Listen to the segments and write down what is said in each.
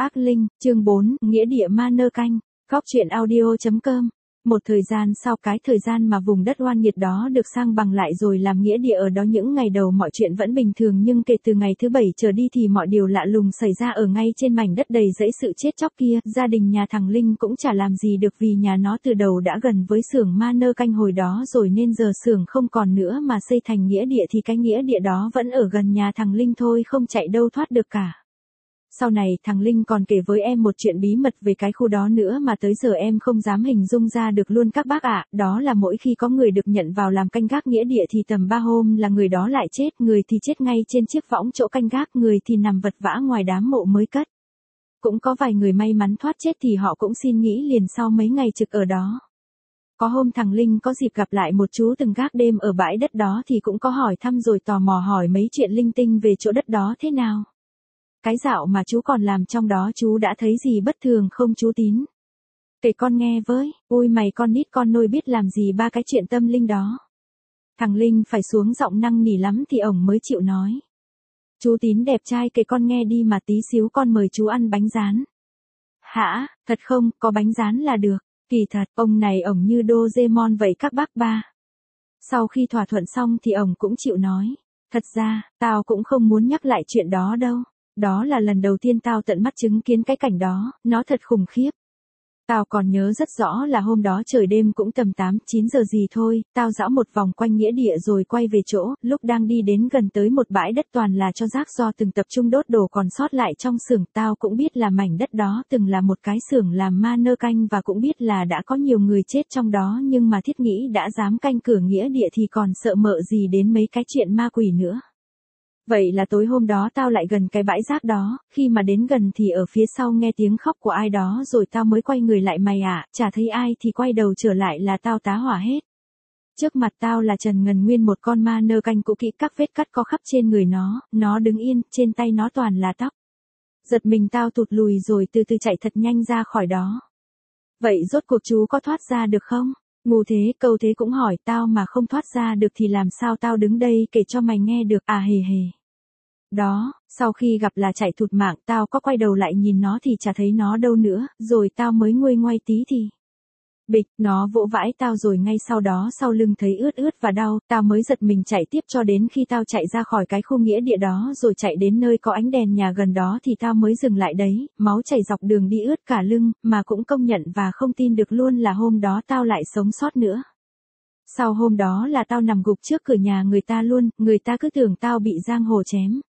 Ác Linh, chương 4, Nghĩa địa ma nơ canh, Góc truyện audio.com. Một thời gian sau, cái thời gian mà vùng đất oan nghiệt đó được sang bằng lại rồi làm nghĩa địa ở đó. Những ngày đầu mọi chuyện vẫn bình thường, nhưng kể từ ngày thứ 7 trở đi thì mọi điều lạ lùng xảy ra ở ngay trên mảnh đất đầy rẫy sự chết chóc kia. Gia đình nhà thằng Linh cũng chả làm gì được, vì nhà nó từ đầu đã gần với xưởng ma nơ canh hồi đó rồi, nên giờ xưởng không còn nữa mà xây thành nghĩa địa thì cái nghĩa địa đó vẫn ở gần nhà thằng Linh thôi, không chạy đâu thoát được cả. Sau này thằng Linh còn kể với em một chuyện bí mật về cái khu đó nữa mà tới giờ em không dám hình dung ra được luôn các bác ạ. Đó là mỗi khi có người được nhận vào làm canh gác nghĩa địa thì tầm 3 hôm là người đó lại chết, người thì chết ngay trên chiếc võng chỗ canh gác, người thì nằm vật vã ngoài đám mộ mới cất. Cũng có vài người may mắn thoát chết thì họ cũng xin nghỉ liền sau mấy ngày trực ở đó. Có hôm thằng Linh có dịp gặp lại một chú từng gác đêm ở bãi đất đó thì cũng có hỏi thăm rồi tò mò hỏi mấy chuyện linh tinh về chỗ đất đó thế nào. Cái dạo mà chú còn làm trong đó chú đã thấy gì bất thường không chú Tín? Kể con nghe với. Ôi mày, con nít con nôi biết làm gì ba cái chuyện tâm linh đó. Thằng Linh phải xuống giọng năn nỉ lắm thì ổng mới chịu nói. Chú Tín đẹp trai, kể con nghe đi mà tí xíu con mời chú ăn bánh rán. Hả, thật không, có bánh rán là được. Kỳ thật, ông này ổng như Doraemon vậy các bác ba. Sau khi thỏa thuận xong thì ổng cũng chịu nói. Thật ra, tao cũng không muốn nhắc lại chuyện đó đâu. Đó là lần đầu tiên tao tận mắt chứng kiến cái cảnh đó, nó thật khủng khiếp. Tao còn nhớ rất rõ là hôm đó trời đêm cũng tầm 8-9 giờ gì thôi, tao dạo một vòng quanh nghĩa địa rồi quay về chỗ, lúc đang đi đến gần tới một bãi đất toàn là tro rác do từng tập trung đốt đồ còn sót lại trong xưởng. Tao cũng biết là mảnh đất đó từng là một cái xưởng làm ma nơ canh và cũng biết là đã có nhiều người chết trong đó, nhưng mà thiết nghĩ đã dám canh cửa nghĩa địa thì còn sợ mợ gì đến mấy cái chuyện ma quỷ nữa. Vậy là tối hôm đó tao lại gần cái bãi rác đó, khi mà đến gần thì ở phía sau nghe tiếng khóc của ai đó rồi tao mới quay người lại. Mày ạ, chả thấy ai thì quay đầu trở lại là tao tá hỏa hết. Trước mặt tao là trần ngần nguyên một con ma nơ canh cũ kỹ, các vết cắt có khắp trên người nó đứng yên, trên tay nó toàn là tóc. Giật mình tao tụt lùi rồi từ từ chạy thật nhanh ra khỏi đó. Vậy rốt cuộc chú có thoát ra được không? Ngu thế, câu thế cũng hỏi tao mà không thoát ra được thì làm sao tao đứng đây kể cho mày nghe được à hề hề. Đó, sau khi gặp là chạy thụt mạng, tao có quay đầu lại nhìn nó thì chả thấy nó đâu nữa, rồi tao mới nguôi ngoai tí thì bịch, nó vỗ vãi tao rồi ngay sau đó sau lưng thấy ướt ướt và đau, tao mới giật mình chạy tiếp cho đến khi tao chạy ra khỏi cái khu nghĩa địa đó rồi chạy đến nơi có ánh đèn nhà gần đó thì tao mới dừng lại đấy, máu chảy dọc đường đi ướt cả lưng, mà cũng công nhận và không tin được luôn là hôm đó tao lại sống sót nữa. Sau hôm đó là tao nằm gục trước cửa nhà người ta luôn, người ta cứ tưởng tao bị giang hồ chém.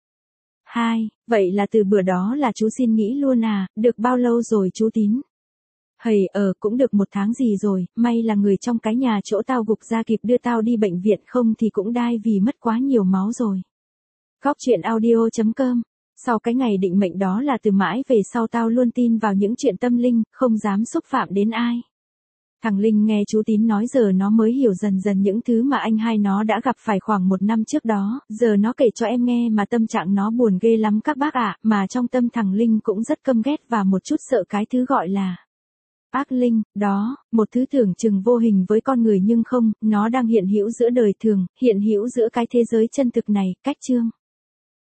Vậy là từ bữa đó là chú xin nghỉ luôn à, được bao lâu rồi chú Tín? Cũng được 1 tháng gì rồi, may là người trong cái nhà chỗ tao gục ra kịp đưa tao đi bệnh viện, không thì cũng đai vì mất quá nhiều máu rồi. Góc truyện audio.com. Sau cái ngày định mệnh đó là từ mãi về sau tao luôn tin vào những chuyện tâm linh, không dám xúc phạm đến ai. Thằng Linh nghe chú Tín nói giờ nó mới hiểu dần dần những thứ mà anh hai nó đã gặp phải khoảng 1 năm trước đó, giờ nó kể cho em nghe mà tâm trạng nó buồn ghê lắm các bác ạ, mà trong tâm thằng Linh cũng rất căm ghét và một chút sợ cái thứ gọi là ác linh, đó, một thứ tưởng chừng vô hình với con người nhưng không, nó đang hiện hữu giữa đời thường, hiện hữu giữa cái thế giới chân thực này. Cách chương